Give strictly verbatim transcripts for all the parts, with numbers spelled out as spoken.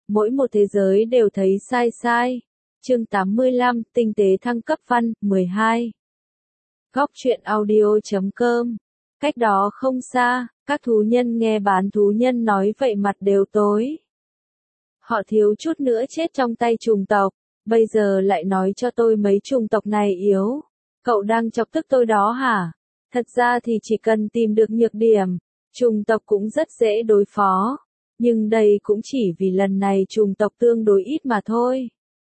mỗi một thế giới đều thấy sai sai. Chương tám mươi lăm, tinh tế thăng cấp văn, mười hai. Góc truyện audio.com. Cách đó không xa, các thú nhân nghe bán thú nhân nói vậy mặt đều tối. Họ thiếu chút nữa chết trong tay trùng tộc, bây giờ lại nói cho tôi mấy trùng tộc này yếu. Cậu đang chọc tức tôi đó hả? Thật ra thì chỉ cần tìm được nhược điểm, trùng tộc cũng rất dễ đối phó. Nhưng đây cũng chỉ vì lần này trùng tộc tương đối ít mà thôi.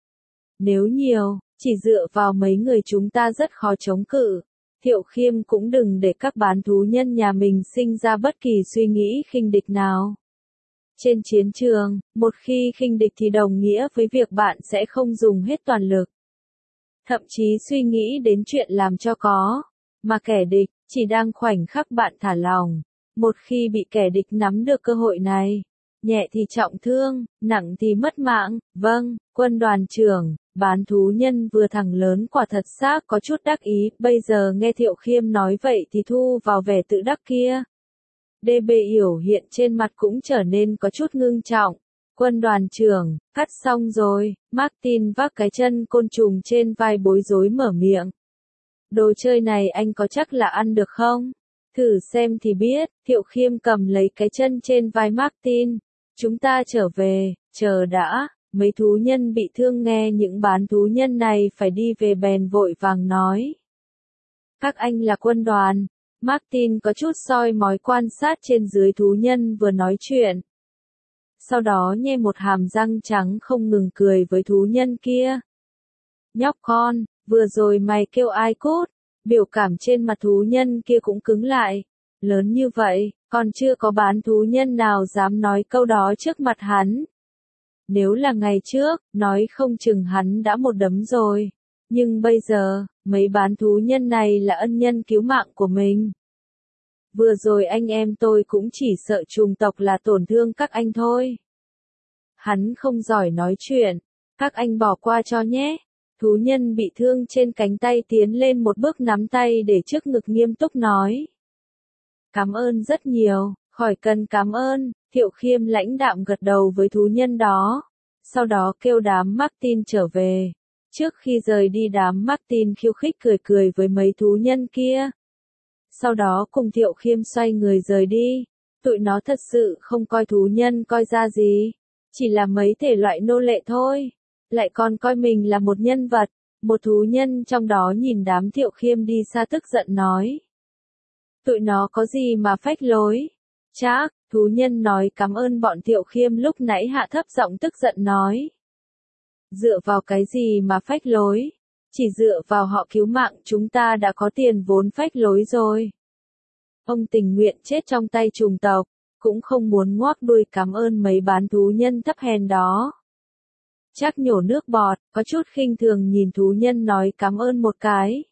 Nếu nhiều, chỉ dựa vào mấy người chúng ta rất khó chống cự. Thiệu Khiêm cũng đừng để các bán thú nhân nhà mình sinh ra bất kỳ suy nghĩ khinh địch nào. Trên chiến trường, một khi khinh địch thì đồng nghĩa với việc bạn sẽ không dùng hết toàn lực. Thậm chí suy nghĩ đến chuyện làm cho có, mà kẻ địch chỉ đang khoảnh khắc bạn thả lỏng. Một khi bị kẻ địch nắm được cơ hội này, nhẹ thì trọng thương, nặng thì mất mạng. Vâng, quân đoàn trưởng, bán thú nhân vừa thẳng lớn quả thật xác có chút đắc ý, bây giờ nghe Thiệu Khiêm nói vậy thì thu vào vẻ tự đắc kia. đê bê Yểu hiện trên mặt cũng trở nên có chút ngưng trọng. Quân đoàn trưởng, cắt xong rồi. Martin vác cái chân côn trùng trên vai bối rối mở miệng. Đồ chơi này anh có chắc là ăn được không? Thử xem thì biết. Thiệu Khiêm cầm lấy cái chân trên vai Martin. Chúng ta trở về, chờ đã. Mấy thú nhân bị thương nghe những bán thú nhân này phải đi về bèn vội vàng nói. Các anh là quân đoàn. Martin có chút soi mói quan sát trên dưới thú nhân vừa nói chuyện. Sau đó nhe một hàm răng trắng không ngừng cười với thú nhân kia. Nhóc con, vừa rồi mày kêu ai cút? Biểu cảm trên mặt thú nhân kia cũng cứng lại. Lớn như vậy, còn chưa có bán thú nhân nào dám nói câu đó trước mặt hắn. Nếu là ngày trước, nói không chừng hắn đã một đấm rồi. Nhưng bây giờ, mấy bán thú nhân này là ân nhân cứu mạng của mình. Vừa rồi anh em tôi cũng chỉ sợ trùng tộc là tổn thương các anh thôi. Hắn không giỏi nói chuyện, các anh bỏ qua cho nhé. Thú nhân bị thương trên cánh tay tiến lên một bước nắm tay để trước ngực nghiêm túc nói. Cảm ơn rất nhiều, khỏi cần cảm ơn. Thiệu Khiêm lãnh đạm gật đầu với thú nhân đó. Sau đó kêu đám Martin trở về. Trước khi rời đi đám Martin khiêu khích cười cười với mấy thú nhân kia. Sau đó cùng Thiệu Khiêm xoay người rời đi. Tụi nó thật sự không coi thú nhân coi ra gì. Chỉ là mấy thể loại nô lệ thôi. Lại còn coi mình là một nhân vật. Một thú nhân trong đó nhìn đám Thiệu Khiêm đi xa tức giận nói. Tụi nó có gì mà phách lối? Chắc, thú nhân nói cảm ơn bọn Thiệu Khiêm lúc nãy hạ thấp giọng tức giận nói. Dựa vào cái gì mà phách lối? Chỉ dựa vào họ cứu mạng chúng ta đã có tiền vốn phách lối rồi. Ông tình nguyện chết trong tay trùng tộc, cũng không muốn ngoác đuôi cảm ơn mấy bán thú nhân thấp hèn đó. Chắc nhổ nước bọt, có chút khinh thường nhìn thú nhân nói cảm ơn một cái.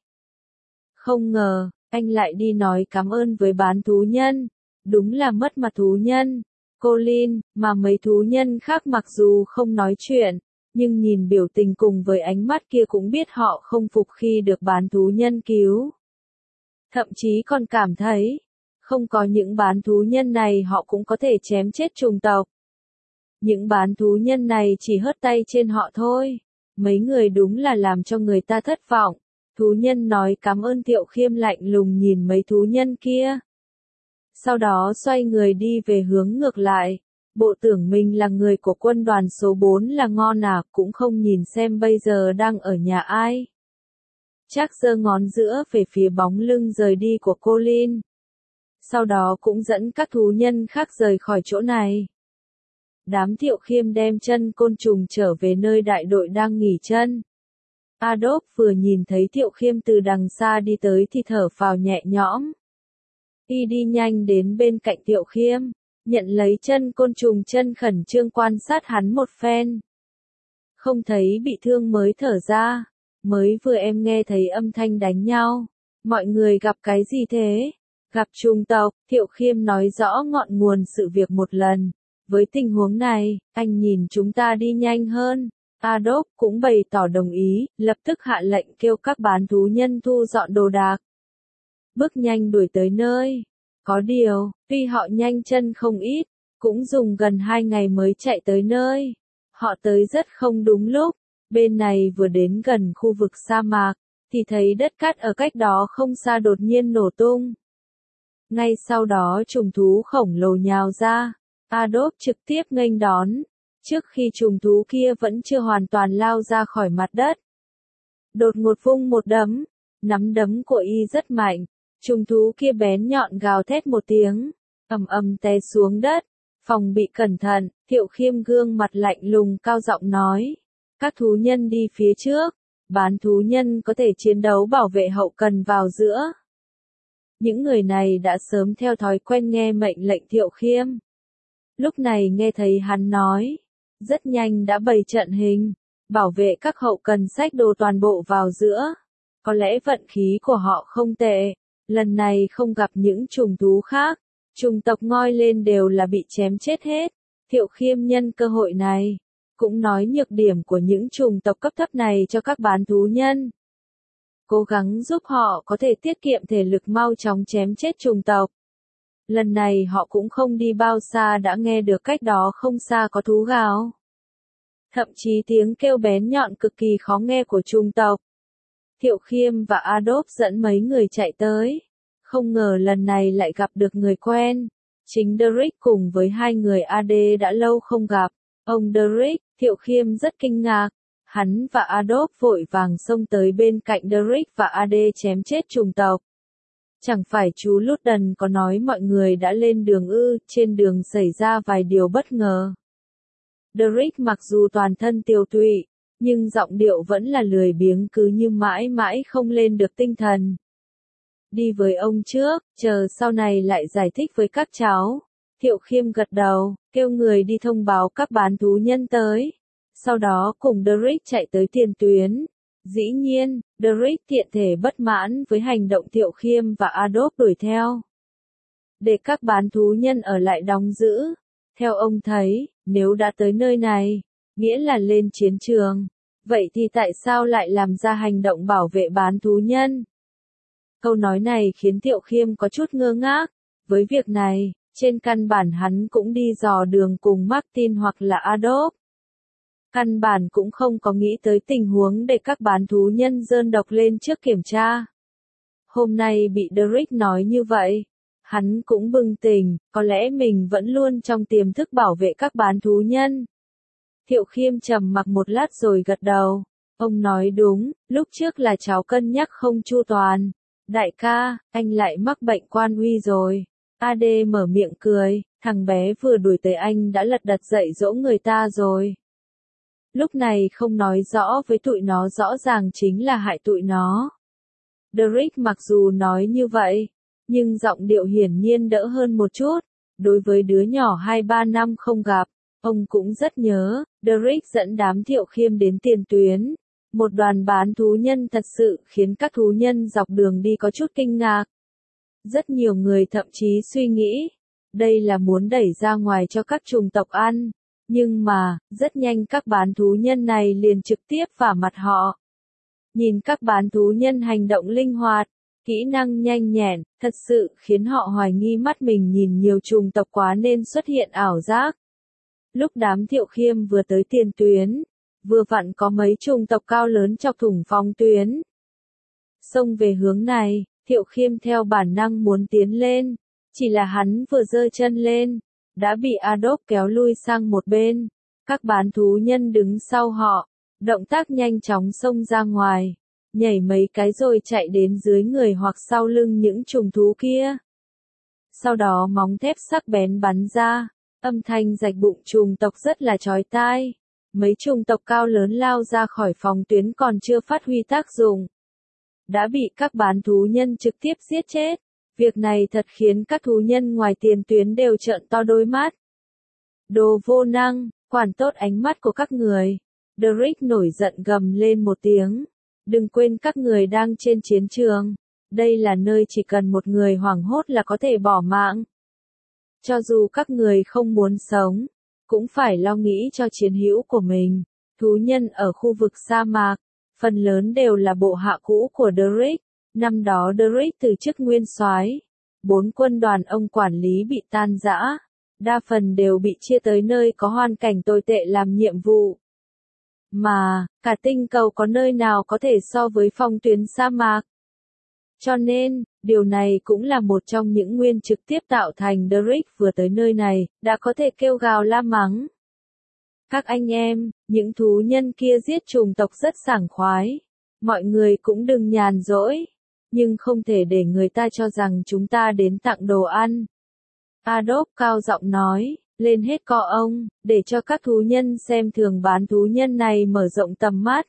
Không ngờ, anh lại đi nói cảm ơn với bán thú nhân. Đúng là mất mặt thú nhân. Colin, mà mấy thú nhân khác mặc dù không nói chuyện, nhưng nhìn biểu tình cùng với ánh mắt kia cũng biết họ không phục khi được bán thú nhân cứu. Thậm chí còn cảm thấy, không có những bán thú nhân này họ cũng có thể chém chết trùng tộc. Những bán thú nhân này chỉ hớt tay trên họ thôi. Mấy người đúng là làm cho người ta thất vọng. Thú nhân nói cảm ơn Thiệu Khiêm lạnh lùng nhìn mấy thú nhân kia. Sau đó xoay người đi về hướng ngược lại. Bộ tưởng mình là người của quân đoàn số bốn là ngon à, cũng không nhìn xem bây giờ đang ở nhà ai. Chắc giơ ngón giữa về phía bóng lưng rời đi của Colin. Sau đó cũng dẫn các thú nhân khác rời khỏi chỗ này. Đám Thiệu Khiêm đem chân côn trùng trở về nơi đại đội đang nghỉ chân. Adolf vừa nhìn thấy Thiệu Khiêm từ đằng xa đi tới thì thở phào nhẹ nhõm. Y đi nhanh đến bên cạnh Thiệu Khiêm, nhận lấy chân côn trùng chân khẩn trương quan sát hắn một phen. Không thấy bị thương mới thở ra, mới vừa em nghe thấy âm thanh đánh nhau. Mọi người gặp cái gì thế? Gặp trùng tộc, Thiệu Khiêm nói rõ ngọn nguồn sự việc một lần. Với tình huống này, anh nhìn chúng ta đi nhanh hơn. Adolf cũng bày tỏ đồng ý, lập tức hạ lệnh kêu các bán thú nhân thu dọn đồ đạc. Bước nhanh đuổi tới nơi. Có điều, tuy họ nhanh chân không ít, cũng dùng gần hai ngày mới chạy tới nơi. Họ tới rất không đúng lúc, bên này vừa đến gần khu vực sa mạc, thì thấy đất cát ở cách đó không xa đột nhiên nổ tung. Ngay sau đó trùng thú khổng lồ nhào ra, Adolf trực tiếp nghênh đón, trước khi trùng thú kia vẫn chưa hoàn toàn lao ra khỏi mặt đất. Đột ngột vung một đấm, nắm đấm của y rất mạnh, trùng thú kia bén nhọn gào thét một tiếng, ầm ầm té xuống đất. Phòng bị cẩn thận, Thiệu Khiêm gương mặt lạnh lùng cao giọng nói. Các thú nhân đi phía trước, bán thú nhân có thể chiến đấu bảo vệ hậu cần vào giữa. Những người này đã sớm theo thói quen nghe mệnh lệnh Thiệu Khiêm. Lúc này nghe thấy hắn nói, rất nhanh đã bày trận hình, bảo vệ các hậu cần xách đồ toàn bộ vào giữa. Có lẽ vận khí của họ không tệ, lần này không gặp những trùng thú khác. Trùng tộc ngoi lên đều là bị chém chết hết. Thiệu Khiêm nhân cơ hội này, cũng nói nhược điểm của những trùng tộc cấp thấp này cho các bán thú nhân. Cố gắng giúp họ có thể tiết kiệm thể lực mau chóng chém chết trùng tộc. Lần này họ cũng không đi bao xa đã nghe được cách đó không xa có thú gào. Thậm chí tiếng kêu bén nhọn cực kỳ khó nghe của trùng tộc. Thiệu Khiêm và Adolf dẫn mấy người chạy tới. Không ngờ lần này lại gặp được người quen. Chính Derrick cùng với hai người a đê đã lâu không gặp. Ông Derrick, Thiệu Khiêm rất kinh ngạc. Hắn và Adolf vội vàng xông tới bên cạnh Derrick và a đê chém chết trùng tộc. Chẳng phải chú Luton có nói mọi người đã lên đường ư, trên đường xảy ra vài điều bất ngờ. Derrick mặc dù toàn thân tiều tụy, nhưng giọng điệu vẫn là lười biếng cứ như mãi mãi không lên được tinh thần. Đi với ông trước, chờ sau này lại giải thích với các cháu. Thiệu Khiêm gật đầu, kêu người đi thông báo các bán thú nhân tới. Sau đó cùng Derrick chạy tới tiền tuyến. Dĩ nhiên, Derrick tiện thể bất mãn với hành động Thiệu Khiêm và Adolf đuổi theo. Để các bán thú nhân ở lại đóng giữ. Theo ông thấy, nếu đã tới nơi này, nghĩa là lên chiến trường. Vậy thì tại sao lại làm ra hành động bảo vệ bán thú nhân? Câu nói này khiến Thiệu Khiêm có chút ngơ ngác. Với việc này, trên căn bản hắn cũng đi dò đường cùng Martin hoặc là Adolf. Căn bản cũng không có nghĩ tới tình huống để các bán thú nhân dơn độc lên trước kiểm tra. Hôm nay bị Derrick nói như vậy, hắn cũng bừng tỉnh, có lẽ mình vẫn luôn trong tiềm thức bảo vệ các bán thú nhân. Thiệu Khiêm trầm mặc một lát rồi gật đầu. Ông nói đúng, lúc trước là cháu cân nhắc không chu toàn. Đại ca, anh lại mắc bệnh quan uy rồi. a đê mở miệng cười, thằng bé vừa đuổi tới anh đã lật đật dạy dỗ người ta rồi. Lúc này không nói rõ với tụi nó rõ ràng chính là hại tụi nó. Derrick mặc dù nói như vậy, nhưng giọng điệu hiển nhiên đỡ hơn một chút. Đối với đứa nhỏ hai ba năm không gặp, ông cũng rất nhớ. Derrick dẫn đám Thiệu Khiêm đến tiền tuyến. Một đoàn bán thú nhân thật sự khiến các thú nhân dọc đường đi có chút kinh ngạc. Rất nhiều người thậm chí suy nghĩ, đây là muốn đẩy ra ngoài cho các chủng tộc ăn. Nhưng mà, rất nhanh các bán thú nhân này liền trực tiếp vả mặt họ. Nhìn các bán thú nhân hành động linh hoạt, kỹ năng nhanh nhẹn, thật sự khiến họ hoài nghi mắt mình nhìn nhiều chủng tộc quá nên xuất hiện ảo giác. Lúc đám Thiệu Khiêm vừa tới tiền tuyến, vừa vặn có mấy chủng tộc cao lớn chọc thủng phòng tuyến. Xông về hướng này, Thiệu Khiêm theo bản năng muốn tiến lên, chỉ là hắn vừa giơ chân lên, đã bị Adolf kéo lui sang một bên. Các bán thú nhân đứng sau họ, động tác nhanh chóng xông ra ngoài, nhảy mấy cái rồi chạy đến dưới người hoặc sau lưng những trùng thú kia. Sau đó móng thép sắc bén bắn ra, âm thanh rạch bụng trùng tộc rất là chói tai. Mấy trùng tộc cao lớn lao ra khỏi phòng tuyến còn chưa phát huy tác dụng, đã bị các bán thú nhân trực tiếp giết chết. Việc này thật khiến các thú nhân ngoài tiền tuyến đều trợn to đôi mắt. Đồ vô năng, quản tốt ánh mắt của các người. Derrick nổi giận gầm lên một tiếng. Đừng quên các người đang trên chiến trường. Đây là nơi chỉ cần một người hoảng hốt là có thể bỏ mạng. Cho dù các người không muốn sống, cũng phải lo nghĩ cho chiến hữu của mình. Thú nhân ở khu vực sa mạc, phần lớn đều là bộ hạ cũ của Derrick. Năm đó Derrick từ chức nguyên soái, bốn quân đoàn ông quản lý bị tan rã, đa phần đều bị chia tới nơi có hoàn cảnh tồi tệ làm nhiệm vụ. Mà, cả tinh cầu có nơi nào có thể so với phong tuyến sa mạc. Cho nên, điều này cũng là một trong những nguyên trực tiếp tạo thành Derek vừa tới nơi này, đã có thể kêu gào la mắng. Các anh em, những thú nhân kia giết chủng tộc rất sảng khoái. Mọi người cũng đừng nhàn rỗi. Nhưng không thể để người ta cho rằng chúng ta đến tặng đồ ăn. Adolf cao giọng nói, lên hết co ông, để cho các thú nhân xem thường bán thú nhân này mở rộng tầm mắt.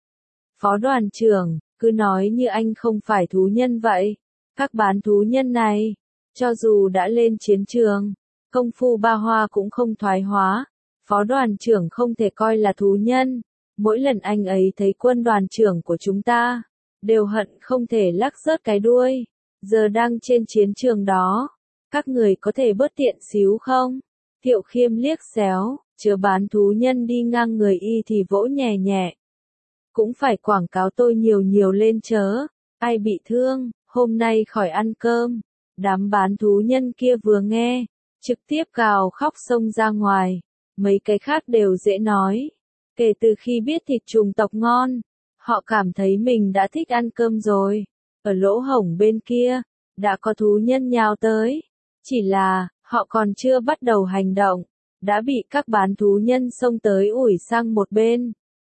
Phó đoàn trưởng, cứ nói như anh không phải thú nhân vậy. Các bán thú nhân này, cho dù đã lên chiến trường, công phu ba hoa cũng không thoái hóa. Phó đoàn trưởng không thể coi là thú nhân. Mỗi lần anh ấy thấy quân đoàn trưởng của chúng ta, đều hận không thể lắc rớt cái đuôi. Giờ đang trên chiến trường đó, các người có thể bớt tiện xíu không? Thiệu Khiêm liếc xéo, chớ bán thú nhân đi ngang người y thì vỗ nhẹ nhẹ. Cũng phải quảng cáo tôi nhiều nhiều lên chớ. Ai bị thương, hôm nay khỏi ăn cơm. Đám bán thú nhân kia vừa nghe, trực tiếp gào khóc xông ra ngoài. Mấy cái khác đều dễ nói. Kể từ khi biết thịt trùng tộc ngon, họ cảm thấy mình đã thích ăn cơm rồi. Ở lỗ hổng bên kia, đã có thú nhân nhào tới. Chỉ là, họ còn chưa bắt đầu hành động, đã bị các bán thú nhân xông tới ủi sang một bên.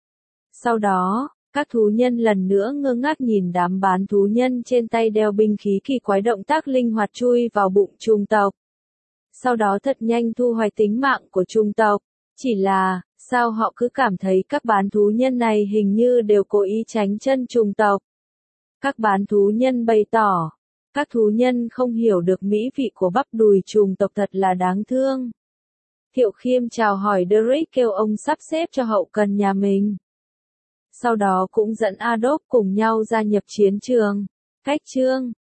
Sau đó, các thú nhân lần nữa ngơ ngác nhìn đám bán thú nhân trên tay đeo binh khí kỳ quái động tác linh hoạt chui vào bụng trùng tộc. Sau đó thật nhanh thu hoạch tính mạng của trùng tộc. Chỉ là, sao họ cứ cảm thấy các bán thú nhân này hình như đều cố ý tránh chân trùng tộc. Các bán thú nhân bày tỏ, các thú nhân không hiểu được mỹ vị của bắp đùi trùng tộc thật là đáng thương. Thiệu Khiêm chào hỏi Derek kêu ông sắp xếp cho hậu cần nhà mình. Sau đó cũng dẫn Adolf cùng nhau gia nhập chiến trường. Cách chương